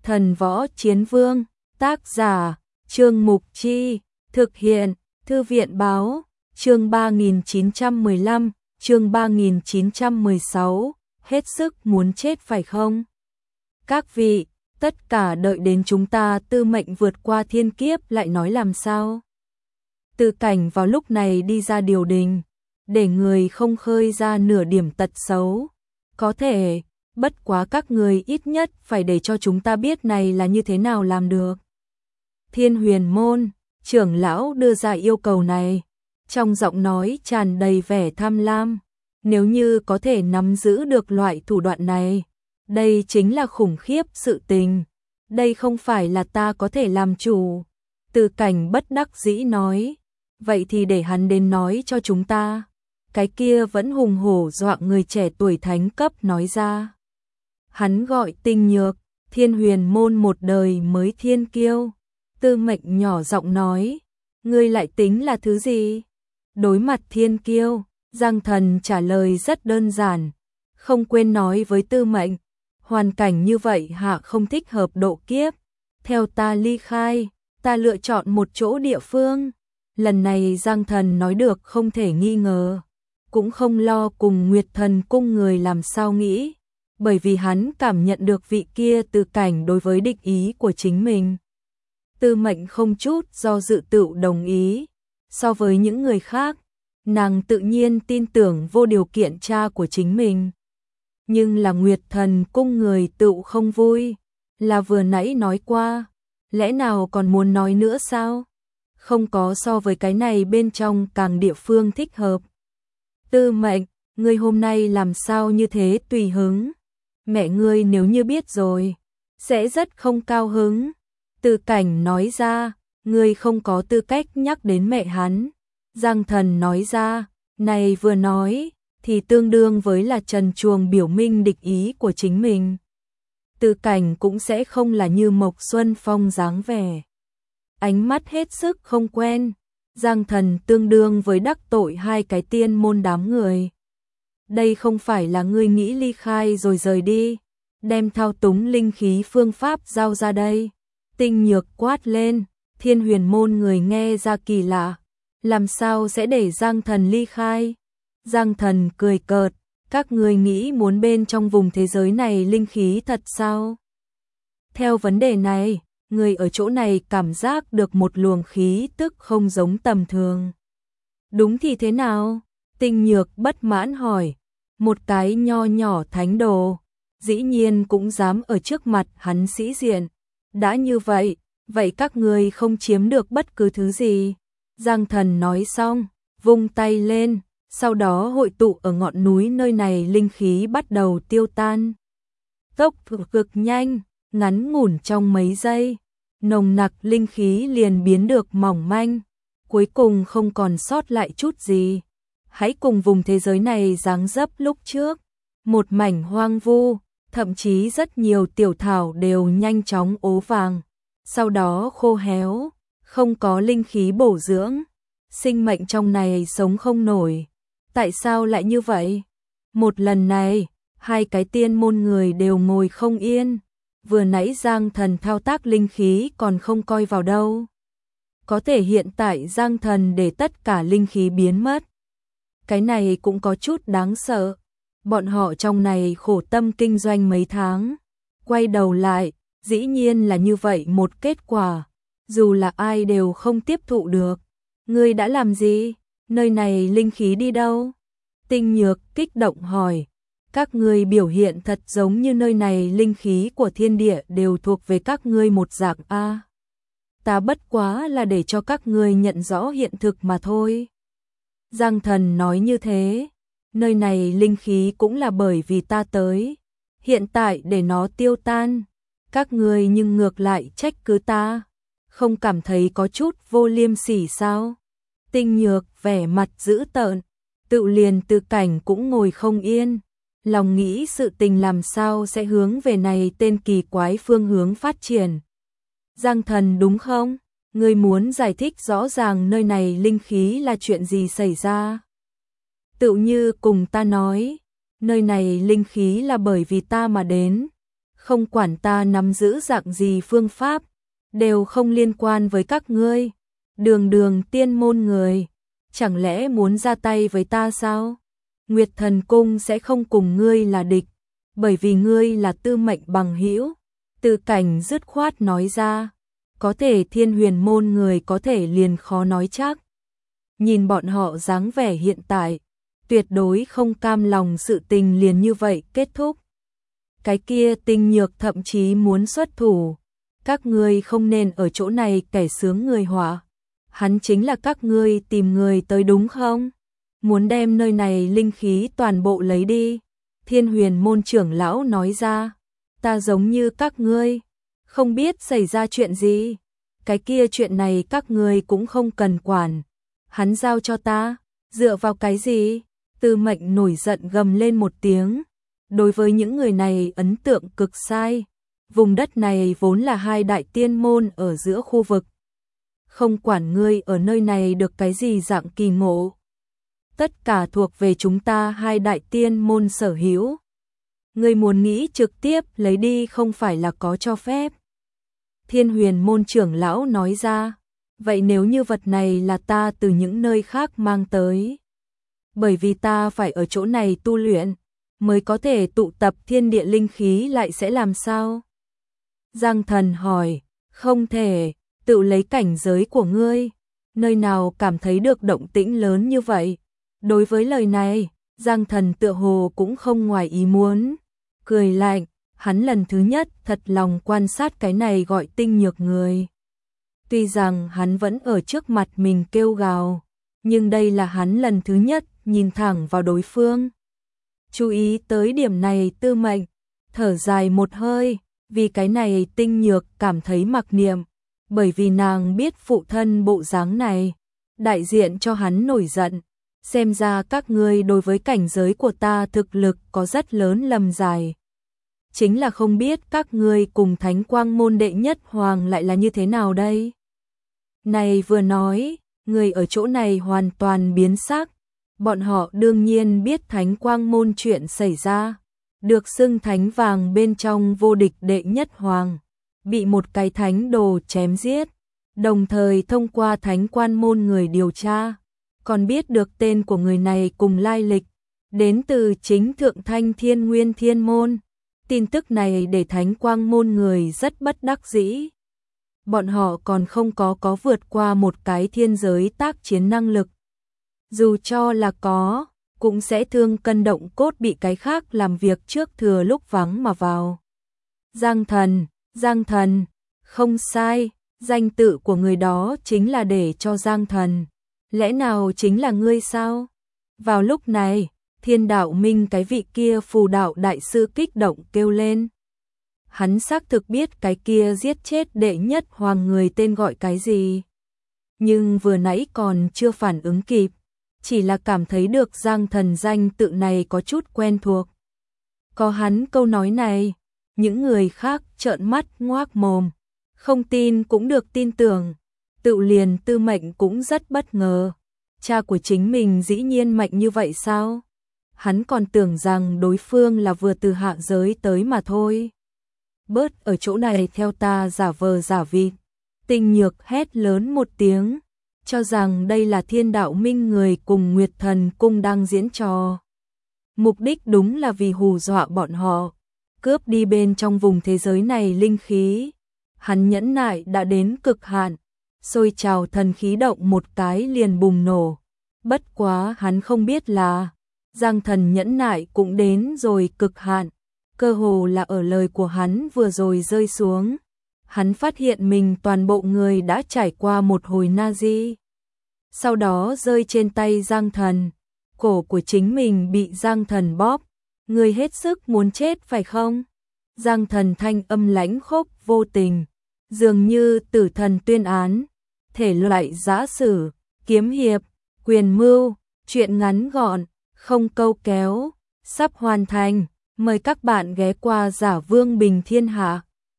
Thần Võ Chiến Vương, tác giả, Trương Mục Chi, thực hiện, Thư viện Báo, chương 3915, chương 3916, hết sức muốn chết phải không? Các vị, tất cả đợi đến chúng ta tư mệnh vượt qua thiên kiếp lại nói làm sao? Từ Cảnh vào lúc này đi ra điều đình, để người không khơi ra nửa điểm tật xấu. Có thể, bất quá các người ít nhất phải để cho chúng ta biết này là như thế nào làm được. Thiên Huyền Môn, trưởng lão đưa ra yêu cầu này, trong giọng nói tràn đầy vẻ tham lam. Nếu như có thể nắm giữ được loại thủ đoạn này, đây chính là khủng khiếp sự tình. Đây không phải là ta có thể làm chủ. Từ Cảnh bất đắc dĩ nói, vậy thì để hắn đến nói cho chúng ta. Cái kia vẫn hùng hổ dọa người trẻ tuổi thánh cấp nói ra. Hắn gọi Tinh Nhược, Thiên Huyền Môn một đời mới thiên kiêu. Tư Mệnh nhỏ giọng nói, ngươi lại tính là thứ gì? Đối mặt thiên kiêu, Giang Thần trả lời rất đơn giản, không quên nói với Tư Mệnh, hoàn cảnh như vậy hạ không thích hợp độ kiếp. Theo ta ly khai, ta lựa chọn một chỗ địa phương. Lần này Giang Thần nói được không thể nghi ngờ, cũng không lo cùng Nguyệt Thần cung người làm sao nghĩ, bởi vì hắn cảm nhận được vị kia Từ Cảnh đối với địch ý của chính mình. Tư Mệnh không chút do dự tự đồng ý. So với những người khác, nàng tự nhiên tin tưởng vô điều kiện cha của chính mình. Nhưng là Nguyệt Thần cung người tự không vui, là vừa nãy nói qua, lẽ nào còn muốn nói nữa sao? Không có so với cái này bên trong càng địa phương thích hợp. Tư Mệnh, ngươi hôm nay làm sao như thế tùy hứng? Mẹ ngươi nếu như biết rồi, sẽ rất không cao hứng. Từ Cảnh nói ra, ngươi không có tư cách nhắc đến mẹ hắn. Giang Thần nói ra, này vừa nói, thì tương đương với là trần truồng biểu minh địch ý của chính mình. Từ Cảnh cũng sẽ không là như Mộc Xuân Phong dáng vẻ. Ánh mắt hết sức không quen. Giang Thần tương đương với đắc tội hai cái tiên môn đám người. Đây không phải là ngươi nghĩ ly khai rồi rời đi, đem thao túng linh khí phương pháp giao ra đây. Tinh Nhược quát lên, Thiên Huyền Môn người nghe ra kỳ lạ, làm sao sẽ để Giang Thần ly khai? Giang Thần cười cợt, các ngươi nghĩ muốn bên trong vùng thế giới này linh khí thật sao? Theo vấn đề này, người ở chỗ này cảm giác được một luồng khí tức không giống tầm thường. Đúng thì thế nào? Tinh Nhược bất mãn hỏi, một cái nho nhỏ thánh đồ, dĩ nhiên cũng dám ở trước mặt hắn sĩ diện. Đã như vậy, vậy các ngươi không chiếm được bất cứ thứ gì. Giang Thần nói xong, vung tay lên, sau đó hội tụ ở ngọn núi nơi này linh khí bắt đầu tiêu tan. Tốc độ cực nhanh, ngắn ngủn trong mấy giây, nồng nặc linh khí liền biến được mỏng manh, cuối cùng không còn sót lại chút gì. Hãy cùng vùng thế giới này dáng dấp lúc trước, một mảnh hoang vu, thậm chí rất nhiều tiểu thảo đều nhanh chóng ố vàng, sau đó khô héo, không có linh khí bổ dưỡng, sinh mệnh trong này sống không nổi. Tại sao lại như vậy? Một lần này, hai cái tiên môn người đều ngồi không yên, vừa nãy Giang Thần thao tác linh khí còn không coi vào đâu. Có thể hiện tại Giang Thần để tất cả linh khí biến mất. Cái này cũng có chút đáng sợ. Bọn họ trong này khổ tâm kinh doanh mấy tháng, quay đầu lại, dĩ nhiên là như vậy một kết quả, dù là ai đều không tiếp thụ được. Ngươi đã làm gì? Nơi này linh khí đi đâu? Tinh Nhược kích động hỏi. Các ngươi biểu hiện thật giống như nơi này linh khí của thiên địa đều thuộc về các ngươi một dạng a. Ta bất quá là để cho các ngươi nhận rõ hiện thực mà thôi. Giang Thần nói như thế. Nơi này linh khí cũng là bởi vì ta tới, hiện tại để nó tiêu tan, các ngươi nhưng ngược lại trách cứ ta, không cảm thấy có chút vô liêm sỉ sao? Tinh Nhược vẻ mặt dữ tợn, tự liền Từ Cảnh cũng ngồi không yên, lòng nghĩ sự tình làm sao sẽ hướng về này tên kỳ quái phương hướng phát triển. Giang Thần đúng không? Ngươi muốn giải thích rõ ràng nơi này linh khí là chuyện gì xảy ra? Tự như cùng ta nói, nơi này linh khí là bởi vì ta mà đến, không quản ta nắm giữ dạng gì phương pháp, đều không liên quan với các ngươi. Đường đường tiên môn người, chẳng lẽ muốn ra tay với ta sao? Nguyệt Thần Cung sẽ không cùng ngươi là địch, bởi vì ngươi là Tư Mệnh bằng hữu. Tư Cảnh dứt khoát nói ra, có thể Thiên Huyền môn người có thể liền khó nói chắc. Nhìn bọn họ dáng vẻ hiện tại, tuyệt đối không cam lòng sự tình liền như vậy kết thúc. Cái kia Tinh Nhược thậm chí muốn xuất thủ, các ngươi không nên ở chỗ này kẻ sướng người họa. Hắn chính là các ngươi tìm người tới đúng không? Muốn đem nơi này linh khí toàn bộ lấy đi. Thiên Huyền môn trưởng lão nói ra, ta giống như các ngươi, không biết xảy ra chuyện gì. Cái kia chuyện này các ngươi cũng không cần quản. Hắn giao cho ta, dựa vào cái gì? Tư Mệnh nổi giận gầm lên một tiếng. Đối với những người này ấn tượng cực sai. Vùng đất này vốn là hai đại tiên môn ở giữa khu vực. Không quản ngươi ở nơi này được cái gì dạng kỳ ngộ. Tất cả thuộc về chúng ta hai đại tiên môn sở hữu. Ngươi muốn nghĩ trực tiếp lấy đi không phải là có cho phép. Thiên Huyền môn trưởng lão nói ra, vậy nếu như vật này là ta từ những nơi khác mang tới, bởi vì ta phải ở chỗ này tu luyện, mới có thể tụ tập thiên địa linh khí lại sẽ làm sao? Giang Thần hỏi, không thể, tự lấy cảnh giới của ngươi, nơi nào cảm thấy được động tĩnh lớn như vậy? Đối với lời này, Giang Thần tựa hồ cũng không ngoài ý muốn, cười lạnh, hắn lần thứ nhất thật lòng quan sát cái này gọi Tinh Nhược người. Tuy rằng hắn vẫn ở trước mặt mình kêu gào, nhưng đây là hắn lần thứ nhất nhìn thẳng vào đối phương. Chú ý tới điểm này Tư Mệnh, thở dài một hơi, vì cái này Tinh Nhược cảm thấy mặc niệm, bởi vì nàng biết phụ thân bộ dáng này, đại diện cho hắn nổi giận. Xem ra các ngươi đối với cảnh giới của ta thực lực có rất lớn lầm dài. Chính là không biết các ngươi cùng Thánh Quang môn đệ nhất hoàng lại là như thế nào đây? Này vừa nói, người ở chỗ này hoàn toàn biến sắc. Bọn họ đương nhiên biết Thánh Quang môn chuyện xảy ra. Được xưng thánh vàng bên trong vô địch đệ nhất hoàng. Bị một cái thánh đồ chém giết. Đồng thời thông qua Thánh Quan môn người điều tra. Còn biết được tên của người này cùng lai lịch. Đến từ chính Thượng Thanh Thiên Nguyên Thiên môn. Tin tức này để Thánh Quang môn người rất bất đắc dĩ. Bọn họ còn không có vượt qua một cái thiên giới tác chiến năng lực. Dù cho là có, cũng sẽ thương cân động cốt bị cái khác làm việc trước thừa lúc vắng mà vào. Giang Thần, không sai, danh tự của người đó chính là để cho Giang Thần. Lẽ nào chính là ngươi sao? Vào lúc này, Thiên Đạo Minh cái vị kia phù đạo đại sư kích động kêu lên. Hắn xác thực biết cái kia giết chết đệ nhất hoàng người tên gọi cái gì. Nhưng vừa nãy còn chưa phản ứng kịp, chỉ là cảm thấy được Giang Thần danh tự này có chút quen thuộc. Có hắn câu nói này, những người khác trợn mắt ngoác mồm, không tin cũng được tin tưởng. Tự liền Tư Mệnh cũng rất bất ngờ, cha của chính mình dĩ nhiên mạnh như vậy sao? Hắn còn tưởng rằng đối phương là vừa từ hạ giới tới mà thôi. Bớt ở chỗ này theo ta giả vờ giả vịt. Tinh Nhược hét lớn một tiếng, cho rằng đây là Thiên Đạo Minh người cùng Nguyệt Thần Cung đang diễn trò. Mục đích đúng là vì hù dọa bọn họ, cướp đi bên trong vùng thế giới này linh khí. Hắn nhẫn nại đã đến cực hạn, sôi trào thần khí động một cái liền bùng nổ. Bất quá hắn không biết là Giang Thần nhẫn nại cũng đến rồi cực hạn, cơ hồ là ở lời của hắn vừa rồi rơi xuống. Hắn phát hiện mình toàn bộ người đã trải qua một hồi Nazi. Sau đó rơi trên tay Giang Thần, cổ của chính mình bị Giang Thần bóp. Người hết sức muốn chết phải không? Giang Thần thanh âm lãnh khốc vô tình, dường như tử thần tuyên án. Thể loại giã sử, kiếm hiệp, quyền mưu, truyện ngắn gọn, không câu kéo, sắp hoàn thành. Mời các bạn ghé qua Giả Vương Bình Thiên Hạ.